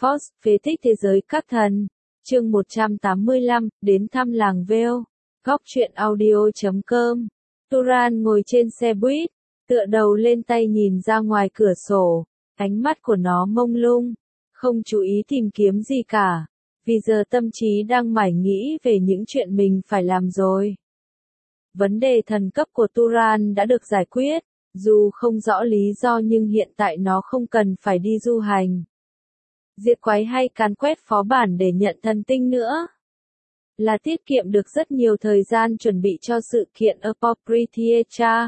Force, phế tích thế giới các thần. Chương 185, đến thăm làng Vale. Góc truyện audio.com. Turan ngồi trên xe buýt, tựa đầu lên tay nhìn ra ngoài cửa sổ, ánh mắt của nó mông lung, không chú ý tìm kiếm gì cả, vì giờ tâm trí đang mải nghĩ về những chuyện mình phải làm rồi. Vấn đề thần cấp của Turan đã được giải quyết, dù không rõ lý do nhưng hiện tại nó không cần phải đi du hành, diệt quái hay càn quét phó bản để nhận thần tinh nữa. Là tiết kiệm được rất nhiều thời gian chuẩn bị cho sự kiện Apocrypha.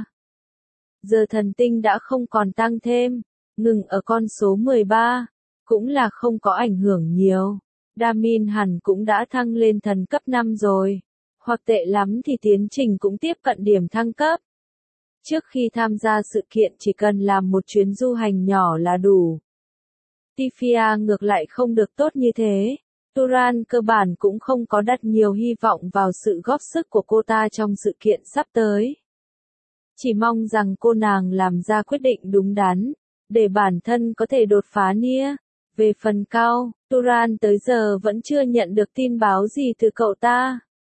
Giờ thần tinh đã không còn tăng thêm, ngừng ở con số 13, cũng là không có ảnh hưởng nhiều. Damin hẳn cũng đã thăng lên thần cấp 5 rồi, hoặc tệ lắm thì tiến trình cũng tiếp cận điểm thăng cấp. Trước khi tham gia sự kiện chỉ cần làm một chuyến du hành nhỏ là đủ. Tifia ngược lại không được tốt như thế. Turan cơ bản cũng không có đặt nhiều hy vọng vào sự góp sức của cô ta trong sự kiện sắp tới. Chỉ mong rằng cô nàng làm ra quyết định đúng đắn, để bản thân có thể đột phá Nia. Về phần Cao, Turan tới giờ vẫn chưa nhận được tin báo gì từ cậu ta.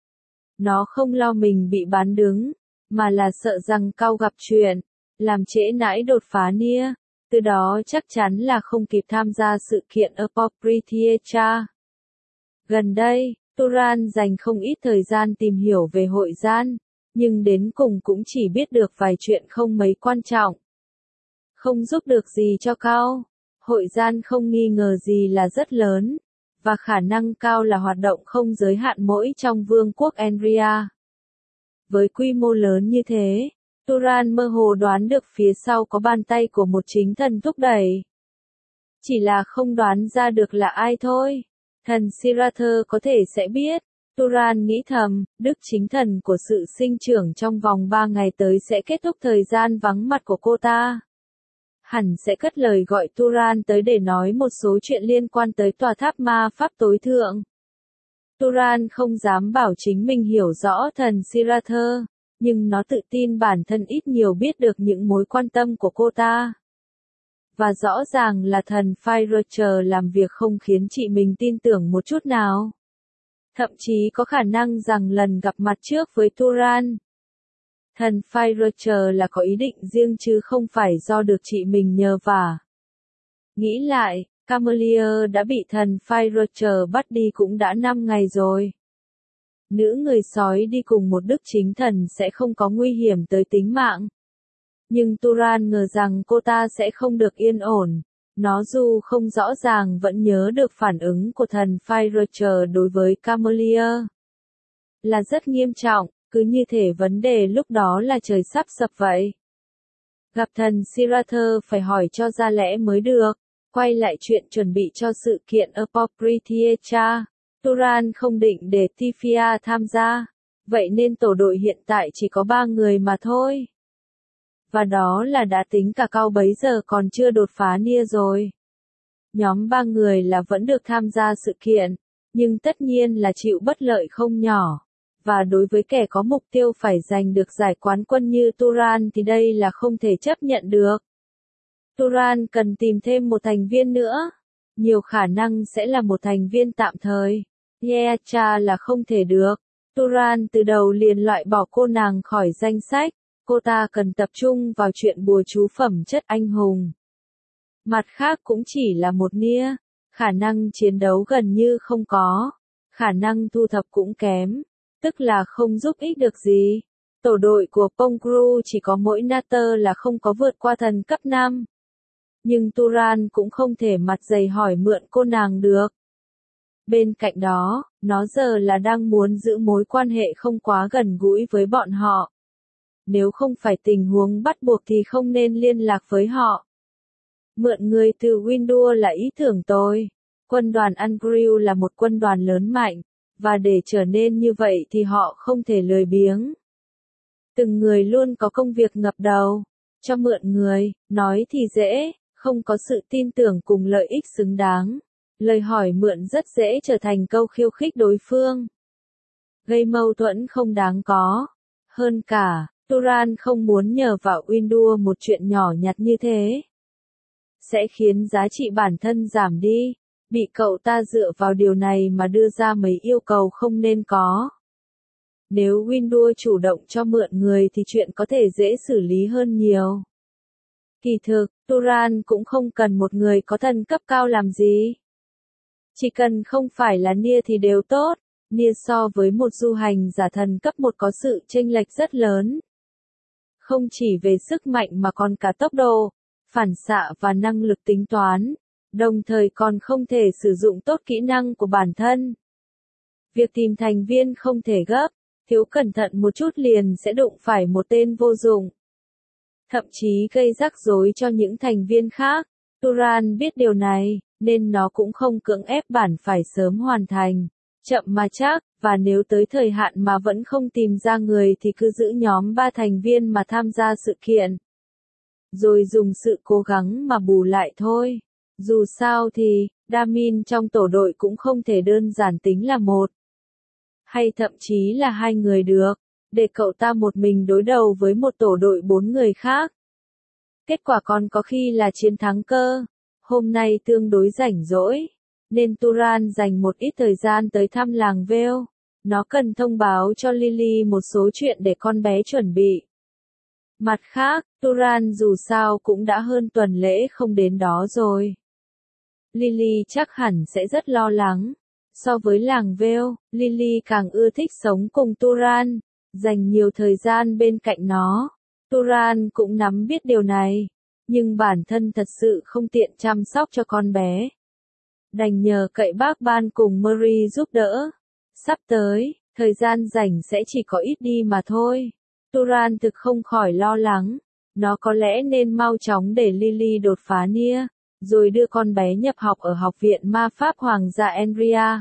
Nó không lo mình bị bán đứng, mà là sợ rằng Cao gặp chuyện, làm trễ nải đột phá Nia, từ đó chắc chắn là không kịp tham gia sự kiện Apocrypha. Gần đây, Turan dành không ít thời gian tìm hiểu về hội gian, nhưng đến cùng cũng chỉ biết được vài chuyện không mấy quan trọng. Không giúp được gì cho Cao, hội gian không nghi ngờ gì là rất lớn, và khả năng cao là hoạt động không giới hạn mỗi trong vương quốc Enria. Với quy mô lớn như thế, Turan mơ hồ đoán được phía sau có bàn tay của một chính thần thúc đẩy. Chỉ là không đoán ra được là ai thôi. Thần Sirather có thể sẽ biết. Turan nghĩ thầm, đức chính thần của sự sinh trưởng trong vòng 3 ngày tới sẽ kết thúc thời gian vắng mặt của cô ta. Hẳn sẽ cất lời gọi Turan tới để nói một số chuyện liên quan tới tòa tháp ma pháp tối thượng. Turan không dám bảo chính mình hiểu rõ thần Sirather, nhưng nó tự tin bản thân ít nhiều biết được những mối quan tâm của cô ta. Và rõ ràng là thần Firecher làm việc không khiến chị mình tin tưởng một chút nào. Thậm chí có khả năng rằng lần gặp mặt trước với Turan, thần Firecher là có ý định riêng chứ không phải do được chị mình nhờ vả. Nghĩ lại, Camelier đã bị thần Firecher bắt đi cũng đã 5 ngày rồi. Nữ người sói đi cùng một đức chính thần sẽ không có nguy hiểm tới tính mạng. Nhưng Turan ngờ rằng cô ta sẽ không được yên ổn. Nó dù không rõ ràng vẫn nhớ được phản ứng của thần Firecher đối với Camelier. Là rất nghiêm trọng, cứ như thể vấn đề lúc đó là trời sắp sập vậy. Gặp thần Sirather phải hỏi cho ra lẽ mới được. Quay lại chuyện chuẩn bị cho sự kiện Apocrypha. Turan không định để Tifia tham gia. Vậy nên tổ đội hiện tại chỉ có 3 người mà thôi. Và đó là đã tính cả Cao bấy giờ còn chưa đột phá Nia rồi. Nhóm 3 người là vẫn được tham gia sự kiện, nhưng tất nhiên là chịu bất lợi không nhỏ. Và đối với kẻ có mục tiêu phải giành được giải quán quân như Turan thì đây là không thể chấp nhận được. Turan cần tìm thêm một thành viên nữa. Nhiều khả năng sẽ là một thành viên tạm thời. Yeacha là không thể được. Turan từ đầu liền loại bỏ cô nàng khỏi danh sách. Cô ta cần tập trung vào chuyện bùa chú phẩm chất anh hùng. Mặt khác cũng chỉ là một Nia. Khả năng chiến đấu gần như không có. Khả năng thu thập cũng kém. Tức là không giúp ích được gì. Tổ đội của Pongru chỉ có mỗi Natter là không có vượt qua thần cấp 5. Nhưng Turan cũng không thể mặt dày hỏi mượn cô nàng được. Bên cạnh đó, nó giờ là đang muốn giữ mối quan hệ không quá gần gũi với bọn họ. Nếu không phải tình huống bắt buộc thì không nên liên lạc với họ. Mượn người từ Windur là ý tưởng tôi. Quân đoàn Ungrill là một quân đoàn lớn mạnh, và để trở nên như vậy thì họ không thể lười biếng. Từng người luôn có công việc ngập đầu. Cho mượn người, nói thì dễ, không có sự tin tưởng cùng lợi ích xứng đáng. Lời hỏi mượn rất dễ trở thành câu khiêu khích đối phương. Gây mâu thuẫn không đáng có. Hơn cả, Turan không muốn nhờ vào Windur một chuyện nhỏ nhặt như thế. Sẽ khiến giá trị bản thân giảm đi. bị cậu ta dựa vào điều này mà đưa ra mấy yêu cầu không nên có. Nếu Windows chủ động cho mượn người thì chuyện có thể dễ xử lý hơn nhiều. Kỳ thực, Turan cũng không cần một người có thần cấp cao làm gì. Chỉ cần không phải là Nia thì đều tốt. Nia so với một du hành giả thần cấp 1 có sự chênh lệch rất lớn. Không chỉ về sức mạnh mà còn cả tốc độ, phản xạ và năng lực tính toán, đồng thời còn không thể sử dụng tốt kỹ năng của bản thân. Việc tìm thành viên không thể gấp, thiếu cẩn thận một chút liền sẽ đụng phải một tên vô dụng. Thậm chí gây rắc rối cho những thành viên khác. Turan biết điều này, nên nó cũng không cưỡng ép bản phải sớm hoàn thành, chậm mà chắc, và nếu tới thời hạn mà vẫn không tìm ra người thì cứ giữ nhóm 3 thành viên mà tham gia sự kiện. Rồi dùng sự cố gắng mà bù lại thôi. Dù sao thì, Damin trong tổ đội cũng không thể đơn giản tính là một, hay thậm chí là 2 người được, để cậu ta một mình đối đầu với một tổ đội 4 người khác. Kết quả còn có khi là chiến thắng cơ. Hôm nay tương đối rảnh rỗi, nên Turan dành một ít thời gian tới thăm làng Vale. Nó cần thông báo cho Lily một số chuyện để con bé chuẩn bị. Mặt khác, Turan dù sao cũng đã hơn tuần lễ không đến đó rồi. Lily chắc hẳn sẽ rất lo lắng. So với làng Vale, Lily càng ưa thích sống cùng Turan, dành nhiều thời gian bên cạnh nó. Turan cũng nắm biết điều này, nhưng bản thân thật sự không tiện chăm sóc cho con bé. Đành nhờ cậy bác Ban cùng Mary giúp đỡ. Sắp tới, thời gian rảnh sẽ chỉ có ít đi mà thôi. Turan thực không khỏi lo lắng. Nó có lẽ nên mau chóng để Lily đột phá Nia, rồi đưa con bé nhập học ở Học viện Ma Pháp Hoàng gia Enria.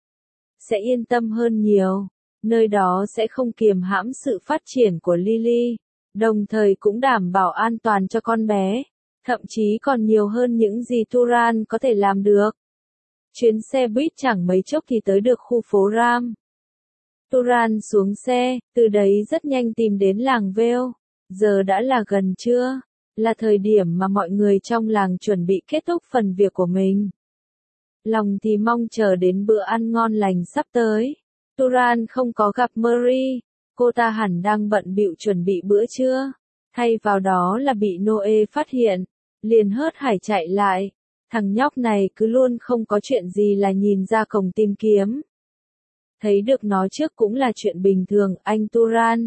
Sẽ yên tâm hơn nhiều. Nơi đó sẽ không kiềm hãm sự phát triển của Lily, đồng thời cũng đảm bảo an toàn cho con bé. Thậm chí còn nhiều hơn những gì Turan có thể làm được. Chuyến xe buýt chẳng mấy chốc thì tới được khu phố Ram. Turan xuống xe, từ đấy rất nhanh tìm đến làng Vale. Giờ đã là gần trưa, là thời điểm mà mọi người trong làng chuẩn bị kết thúc phần việc của mình. Lòng thì mong chờ đến bữa ăn ngon lành sắp tới. Turan không có gặp Mary, cô ta hẳn đang bận bịu chuẩn bị bữa trưa. Thay vào đó là bị Noe phát hiện, liền hớt hải chạy lại. Thằng nhóc này cứ luôn không có chuyện gì là nhìn ra cổng tìm kiếm. Thấy được nó trước cũng là chuyện bình thường, anh Turan.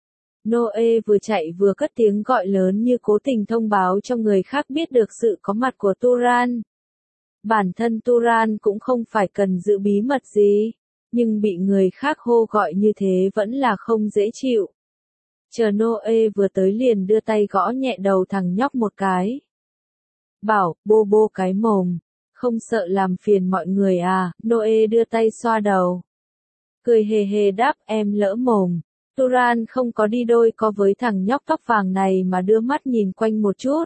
Noe vừa chạy vừa cất tiếng gọi lớn như cố tình thông báo cho người khác biết được sự có mặt của Turan. Bản thân Turan cũng không phải cần giữ bí mật gì, nhưng bị người khác hô gọi như thế vẫn là không dễ chịu. Chờ Noe vừa tới liền đưa tay gõ nhẹ đầu thằng nhóc một cái. Bảo, bô cái mồm, không sợ làm phiền mọi người à? Noe đưa tay xoa đầu. Cười hề hề đáp, em lỡ mồm. Turan không có đi đôi co với thằng nhóc tóc vàng này mà đưa mắt nhìn quanh một chút.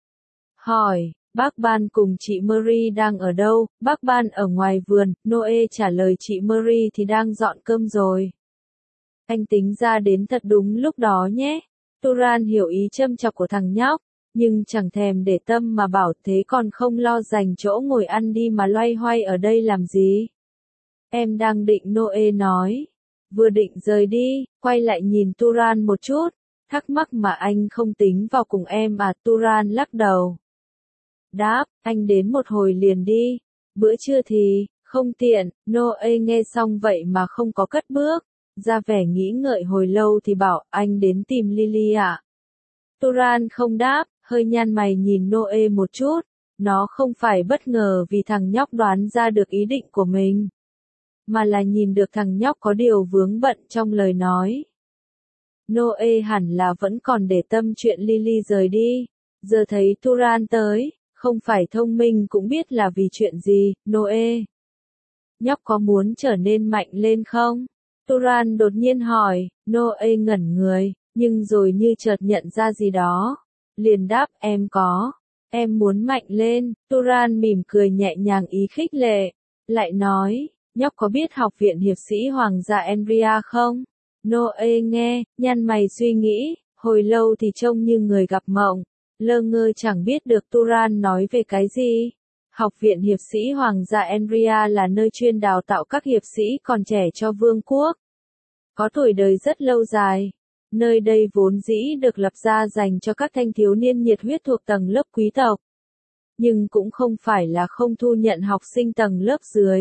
Hỏi, bác Ban cùng chị Mary đang ở đâu? Bác Ban ở ngoài vườn. Noe trả lời chị Mary thì đang dọn cơm rồi. Anh tính ra đến thật đúng lúc đó nhé. Turan hiểu ý châm chọc của thằng nhóc, nhưng chẳng thèm để tâm mà bảo thế còn không lo dành chỗ ngồi ăn đi mà loay hoay ở đây làm gì. Em đang định, Noe nói. Vừa định rời đi, quay lại nhìn Turan một chút. Thắc mắc mà anh không tính vào cùng em à? Turan lắc đầu. Đáp, anh đến một hồi liền đi. Bữa trưa thì, không tiện. Noe nghe xong vậy mà không có cất bước. Ra vẻ nghĩ ngợi hồi lâu thì bảo, anh đến tìm Lily ạ. Turan không đáp, hơi nhăn mày nhìn Noe một chút. Nó không phải bất ngờ vì thằng nhóc đoán ra được ý định của mình, mà là nhìn được thằng nhóc có điều vướng bận trong lời nói. Noe hẳn là vẫn còn để tâm chuyện Lily rời đi. Giờ thấy Turan tới, không phải thông minh cũng biết là vì chuyện gì. Noe, nhóc có muốn trở nên mạnh lên không? Turan đột nhiên hỏi. Noe ngẩn người, nhưng rồi như chợt nhận ra gì đó. Liền đáp, em có. Em muốn mạnh lên. Turan mỉm cười nhẹ nhàng ý khích lệ. Lại nói, nhóc có biết học viện hiệp sĩ Hoàng gia Enria không? Noe nghe, nhăn mày suy nghĩ, hồi lâu thì trông như người gặp mộng, lơ ngơ chẳng biết được Turan nói về cái gì. Học viện Hiệp sĩ Hoàng gia Enria là nơi chuyên đào tạo các hiệp sĩ còn trẻ cho vương quốc. Có tuổi đời rất lâu dài. Nơi đây vốn dĩ được lập ra dành cho các thanh thiếu niên nhiệt huyết thuộc tầng lớp quý tộc. Nhưng cũng không phải là không thu nhận học sinh tầng lớp dưới.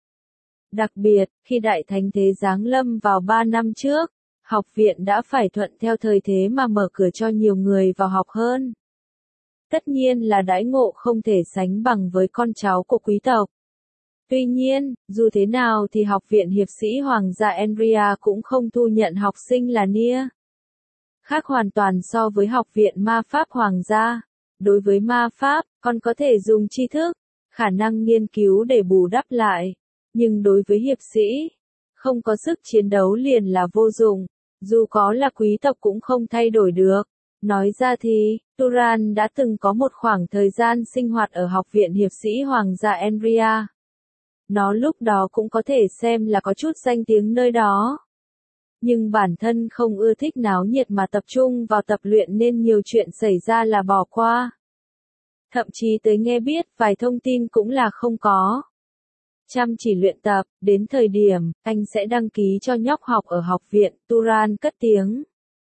Đặc biệt, khi Đại Thánh Thế giáng lâm vào 3 năm trước, học viện đã phải thuận theo thời thế mà mở cửa cho nhiều người vào học hơn. Tất nhiên là đãi ngộ không thể sánh bằng với con cháu của quý tộc. Tuy nhiên, dù thế nào thì học viện Hiệp sĩ Hoàng gia Enria cũng không thu nhận học sinh là nia. Khác hoàn toàn so với học viện ma pháp Hoàng gia. Đối với ma pháp, con có thể dùng tri thức, khả năng nghiên cứu để bù đắp lại. Nhưng đối với hiệp sĩ, không có sức chiến đấu liền là vô dụng, dù có là quý tộc cũng không thay đổi được. Nói ra thì, Turan đã từng có một khoảng thời gian sinh hoạt ở học viện Hiệp sĩ Hoàng gia Enria. Nó lúc đó cũng có thể xem là có chút danh tiếng nơi đó. Nhưng bản thân không ưa thích náo nhiệt mà tập trung vào tập luyện nên nhiều chuyện xảy ra là bỏ qua. Thậm chí tới nghe biết vài thông tin cũng là không có. Chăm chỉ luyện tập, đến thời điểm, anh sẽ đăng ký cho nhóc học ở học viện, Turan cất tiếng.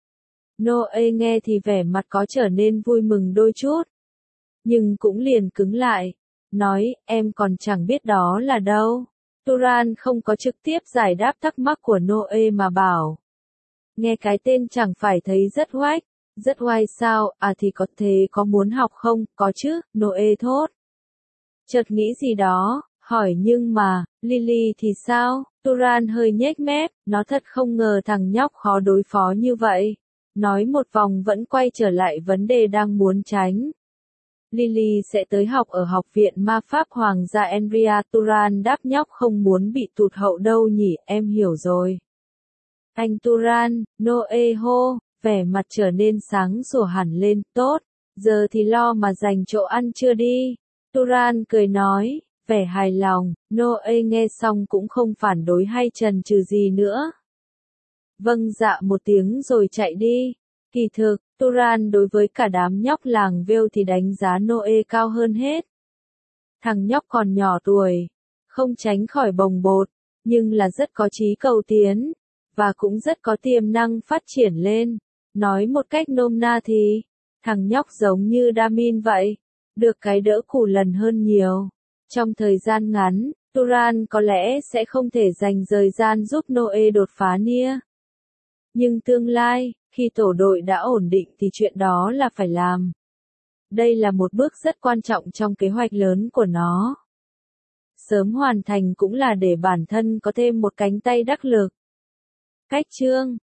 Noe nghe thì vẻ mặt có trở nên vui mừng đôi chút. Nhưng cũng liền cứng lại. Nói, em còn chẳng biết đó là đâu. Turan không có trực tiếp giải đáp thắc mắc của Noe mà bảo. Nghe cái tên chẳng phải thấy rất oách. Rất oai sao, à thì có thế có muốn học không, có chứ, Noe thốt. Chợt nghĩ gì đó, hỏi nhưng mà, Lily thì sao, Turan hơi nhếch mép, nó thật không ngờ thằng nhóc khó đối phó như vậy. Nói một vòng vẫn quay trở lại vấn đề đang muốn tránh. Lily sẽ tới học ở học viện ma pháp Hoàng gia Enria. Turan đáp nhóc không muốn bị tụt hậu đâu nhỉ, em hiểu rồi. Anh Turan, Noe hô, vẻ mặt trở nên sáng sủa hẳn lên, tốt, giờ thì lo mà dành chỗ ăn trưa đi. Turan cười nói, vẻ hài lòng, Noe nghe xong cũng không phản đối hay chần chừ gì nữa. Vâng dạ một tiếng rồi chạy đi. Kỳ thực, Turan đối với cả đám nhóc làng Vale thì đánh giá Noe cao hơn hết. Thằng nhóc còn nhỏ tuổi, không tránh khỏi bồng bột, nhưng là rất có chí cầu tiến, và cũng rất có tiềm năng phát triển lên. Nói một cách nôm na thì, thằng nhóc giống như Damin vậy, được cái đỡ củ lần hơn nhiều. Trong thời gian ngắn, Turan có lẽ sẽ không thể dành thời gian giúp Noe đột phá nia. Nhưng tương lai, khi tổ đội đã ổn định thì chuyện đó là phải làm. Đây là một bước rất quan trọng trong kế hoạch lớn của nó. Sớm hoàn thành cũng là để bản thân có thêm một cánh tay đắc lực. Cách chương